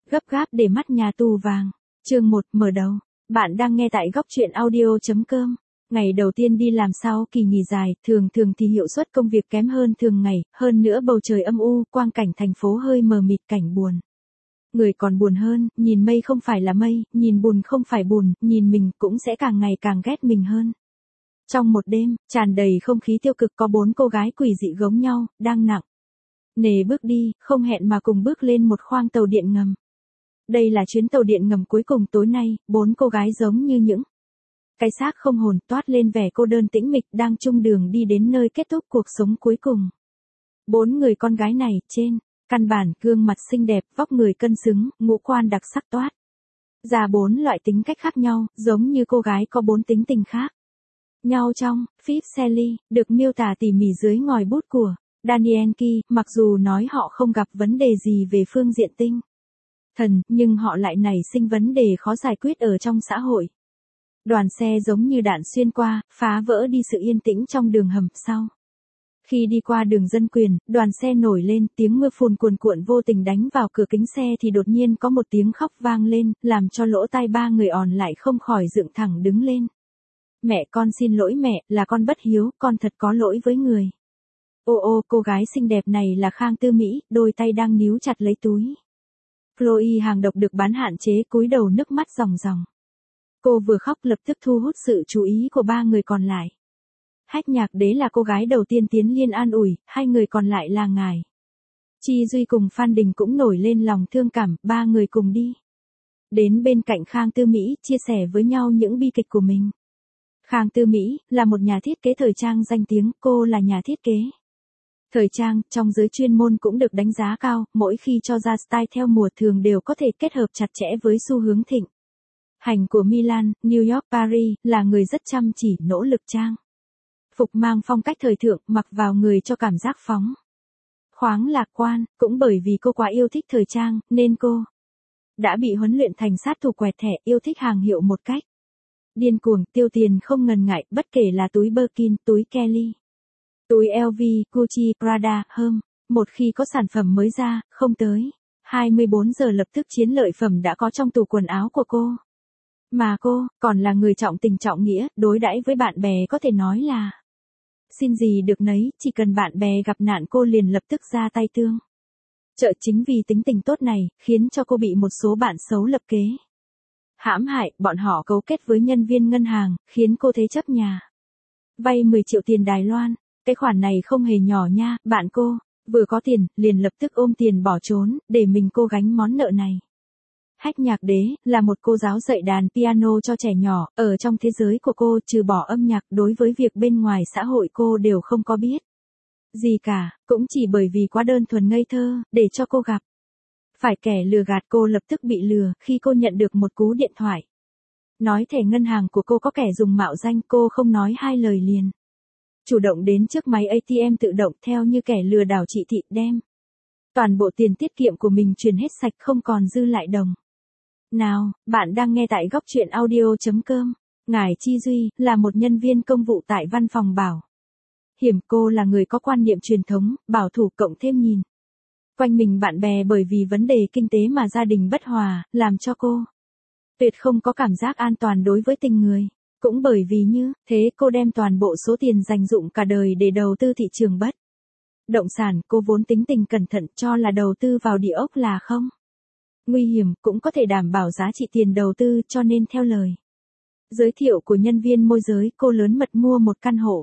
Gấp gáp để mắt nhà tù vàng. Chương 1 mở đầu. Bạn đang nghe tại góc truyện audio.com. Ngày đầu tiên đi làm sau kỳ nghỉ dài, thường thì hiệu suất công việc kém hơn thường ngày, hơn nữa bầu trời âm u, quang cảnh thành phố hơi mờ mịt, cảnh buồn. Người còn buồn hơn, nhìn mây không phải là mây, nhìn bùn không phải bùn, nhìn mình cũng sẽ càng ngày càng ghét mình hơn. Trong một đêm, tràn đầy không khí tiêu cực có 4 cô gái quỷ dị gống nhau, đang nặng nề bước đi, không hẹn mà cùng bước lên một khoang tàu điện ngầm. Đây là chuyến tàu điện ngầm cuối cùng tối nay, 4 cô gái giống như những cái xác không hồn toát lên vẻ cô đơn tĩnh mịch đang chung đường đi đến nơi kết thúc cuộc sống cuối cùng. 4 người con gái này, trên căn bản, gương mặt xinh đẹp, vóc người cân xứng, ngũ quan đặc sắc toát ra 4 loại tính cách khác nhau, giống như cô gái có 4 tính tình khác nhau trong Fifth Sally, được miêu tả tỉ mỉ dưới ngòi bút của Daniel Key. Mặc dù nói họ không gặp vấn đề gì về phương diện tinh thần, nhưng họ lại nảy sinh vấn đề khó giải quyết ở trong xã hội. Đoàn xe giống như đạn xuyên qua, phá vỡ đi sự yên tĩnh trong đường hầm. Sau khi đi qua đường dân quyền, đoàn xe nổi lên, tiếng mưa phùn cuồn cuộn vô tình đánh vào cửa kính xe thì đột nhiên có một tiếng khóc vang lên, làm cho lỗ tai 3 người òn lại không khỏi dựng thẳng đứng lên. Mẹ, con xin lỗi mẹ, là con bất hiếu, con thật có lỗi với người. Ô, cô gái xinh đẹp này là Khang Tư Mỹ, đôi tay đang níu chặt lấy túi Chloe hàng độc được bán hạn chế, cúi đầu nước mắt ròng ròng. Cô vừa khóc lập tức thu hút sự chú ý của 3 người còn lại. Hách Nhạc Đế là cô gái đầu tiên tiến lên an ủi, 2 người còn lại là ngài Chi Duy cùng Phan Đình cũng nổi lên lòng thương cảm, 3 người cùng đi đến bên cạnh Khang Tư Mỹ, chia sẻ với nhau những bi kịch của mình. Khang Tư Mỹ là một nhà thiết kế thời trang danh tiếng, cô là nhà thiết kế thời trang, trong giới chuyên môn cũng được đánh giá cao, mỗi khi cho ra style theo mùa thường đều có thể kết hợp chặt chẽ với xu hướng thịnh hành của Milan, New York, Paris, là người rất chăm chỉ, nỗ lực trang phục mang phong cách thời thượng, mặc vào người cho cảm giác phóng khoáng lạc quan. Cũng bởi vì cô quá yêu thích thời trang, nên cô đã bị huấn luyện thành sát thủ quẹt thẻ, yêu thích hàng hiệu một cách điên cuồng, tiêu tiền không ngần ngại, bất kể là túi Birkin, túi Kelly, túi LV, Gucci, Prada, Hermes. Một khi có sản phẩm mới ra, không tới 24 giờ lập tức chiến lợi phẩm đã có trong tủ quần áo của cô. Mà cô còn là người trọng tình trọng nghĩa, đối đãi với bạn bè có thể nói là xin gì được nấy, chỉ cần bạn bè gặp nạn cô liền lập tức ra tay tương trợ. Chính vì tính tình tốt này, khiến cho cô bị một số bạn xấu lập kế hãm hại. Bọn họ cấu kết với nhân viên ngân hàng, khiến cô thế chấp nhà vay 10 triệu tiền Đài Loan. Cái khoản này không hề nhỏ nha, bạn cô vừa có tiền, liền lập tức ôm tiền bỏ trốn, để mình cô gánh món nợ này. Hách Nhạc Đế là một cô giáo dạy đàn piano cho trẻ nhỏ, ở trong thế giới của cô trừ bỏ âm nhạc, đối với việc bên ngoài xã hội cô đều không có biết gì cả, cũng chỉ bởi vì quá đơn thuần ngây thơ, để cho cô gặp phải kẻ lừa gạt. Cô lập tức bị lừa khi cô nhận được một cú điện thoại nói thẻ ngân hàng của cô có kẻ dùng mạo danh. Cô không nói hai lời liền chủ động đến trước máy ATM tự động, theo như kẻ lừa đảo trị thị, đem toàn bộ tiền tiết kiệm của mình truyền hết sạch, không còn dư lại đồng nào. Bạn đang nghe tại góc truyện audio.com. Ngài Chi Duy là một nhân viên công vụ tại văn phòng bảo hiểm. Cô là người có quan niệm truyền thống, bảo thủ, cộng thêm nhìn quanh mình bạn bè bởi vì vấn đề kinh tế mà gia đình bất hòa, làm cho cô tuyệt không có cảm giác an toàn đối với tình người. Cũng bởi vì như thế cô đem toàn bộ số tiền dành dụm cả đời để đầu tư thị trường bất động sản. Cô vốn tính tình cẩn thận, cho là đầu tư vào địa ốc là không nguy hiểm, cũng có thể đảm bảo giá trị tiền đầu tư, cho nên theo lời giới thiệu của nhân viên môi giới, cô lớn mật mua một căn hộ.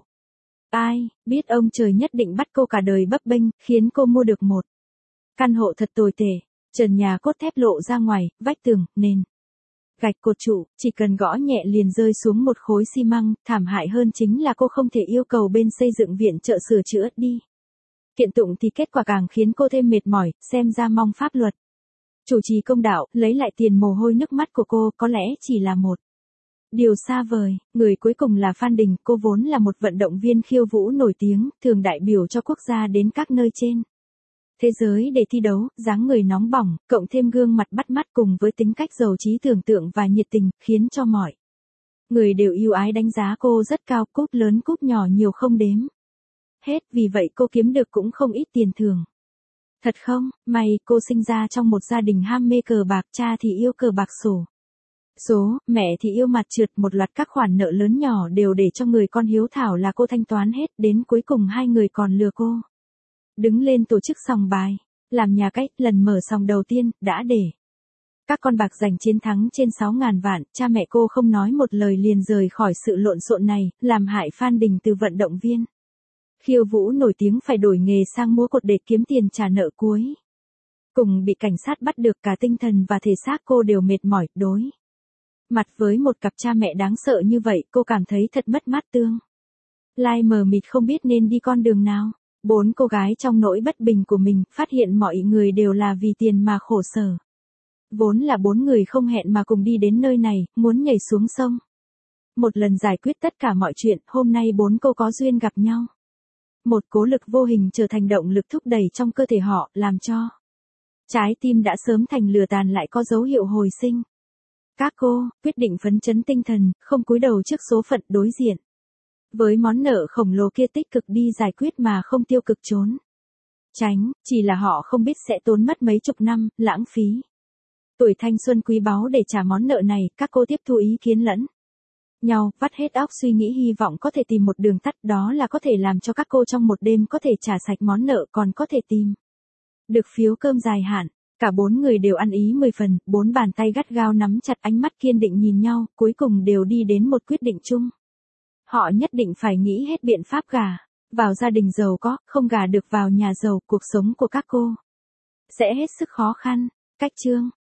Ai biết ông trời nhất định bắt cô cả đời bấp bênh, khiến cô mua được một căn hộ thật tồi tệ. Trần nhà cốt thép lộ ra ngoài, vách tường, nền gạch, cột trụ, chỉ cần gõ nhẹ liền rơi xuống một khối xi măng. Thảm hại hơn chính là cô không thể yêu cầu bên xây dựng viện trợ sửa chữa đi kiện tụng, thì kết quả càng khiến cô thêm mệt mỏi. Xem ra mong pháp luật chủ trì công đạo, lấy lại tiền mồ hôi nước mắt của cô, có lẽ chỉ là một điều xa vời. Người cuối cùng là Phan Đình. Cô vốn là một vận động viên khiêu vũ nổi tiếng, thường đại biểu cho quốc gia đến các nơi trên thế giới để thi đấu. Dáng người nóng bỏng, cộng thêm gương mặt bắt mắt cùng với tính cách giàu trí tưởng tượng và nhiệt tình, khiến cho mọi người đều yêu ái đánh giá cô rất cao. Cúp lớn cúp nhỏ nhiều không đếm hết, vì vậy cô kiếm được cũng không ít tiền thưởng. Thật không, may cô sinh ra trong một gia đình ham mê cờ bạc, cha thì yêu cờ bạc sổ số, mẹ thì yêu mặt trượt, một loạt các khoản nợ lớn nhỏ đều để cho người con hiếu thảo là cô thanh toán hết, đến cuối cùng hai người còn lừa cô. Đứng lên tổ chức sòng bài, làm nhà cách, lần mở sòng đầu tiên, đã để các con bạc giành chiến thắng trên 6.000 vạn, cha mẹ cô không nói một lời liền rời khỏi sự lộn xộn này, làm hại Phan Đình từ vận động viên khiêu vũ nổi tiếng phải đổi nghề sang múa cột để kiếm tiền trả nợ cuối. Cùng bị cảnh sát bắt được, cả tinh thần và thể xác cô đều mệt mỏi, đối mặt với một cặp cha mẹ đáng sợ như vậy, cô cảm thấy thật mất mát tương lai mờ mịt không biết nên đi con đường nào. 4 cô gái trong nỗi bất bình của mình, phát hiện mọi người đều là vì tiền mà khổ sở. Vốn là 4 người không hẹn mà cùng đi đến nơi này, muốn nhảy xuống sông. Một lần giải quyết tất cả mọi chuyện, hôm nay 4 cô có duyên gặp nhau. Một cố lực vô hình trở thành động lực thúc đẩy trong cơ thể họ, làm cho trái tim đã sớm thành lửa tàn lại có dấu hiệu hồi sinh. Các cô quyết định phấn chấn tinh thần, không cúi đầu trước số phận, đối diện với món nợ khổng lồ kia, tích cực đi giải quyết mà không tiêu cực trốn tránh, chỉ là họ không biết sẽ tốn mất mấy chục năm, lãng phí tuổi thanh xuân quý báu để trả món nợ này. Các cô tiếp thu ý kiến lẫn nhau, vắt hết óc suy nghĩ, hy vọng có thể tìm một đường tắt, đó là có thể làm cho các cô trong một đêm có thể trả sạch món nợ, còn có thể tìm được phiếu cơm dài hạn. Cả 4 người đều ăn ý 10 phần, 4 bàn tay gắt gao nắm chặt, ánh mắt kiên định nhìn nhau, cuối cùng đều đi đến một quyết định chung. Họ nhất định phải nghĩ hết biện pháp gả vào gia đình giàu có, không gả được vào nhà giàu, cuộc sống của các cô sẽ hết sức khó khăn. Cách chương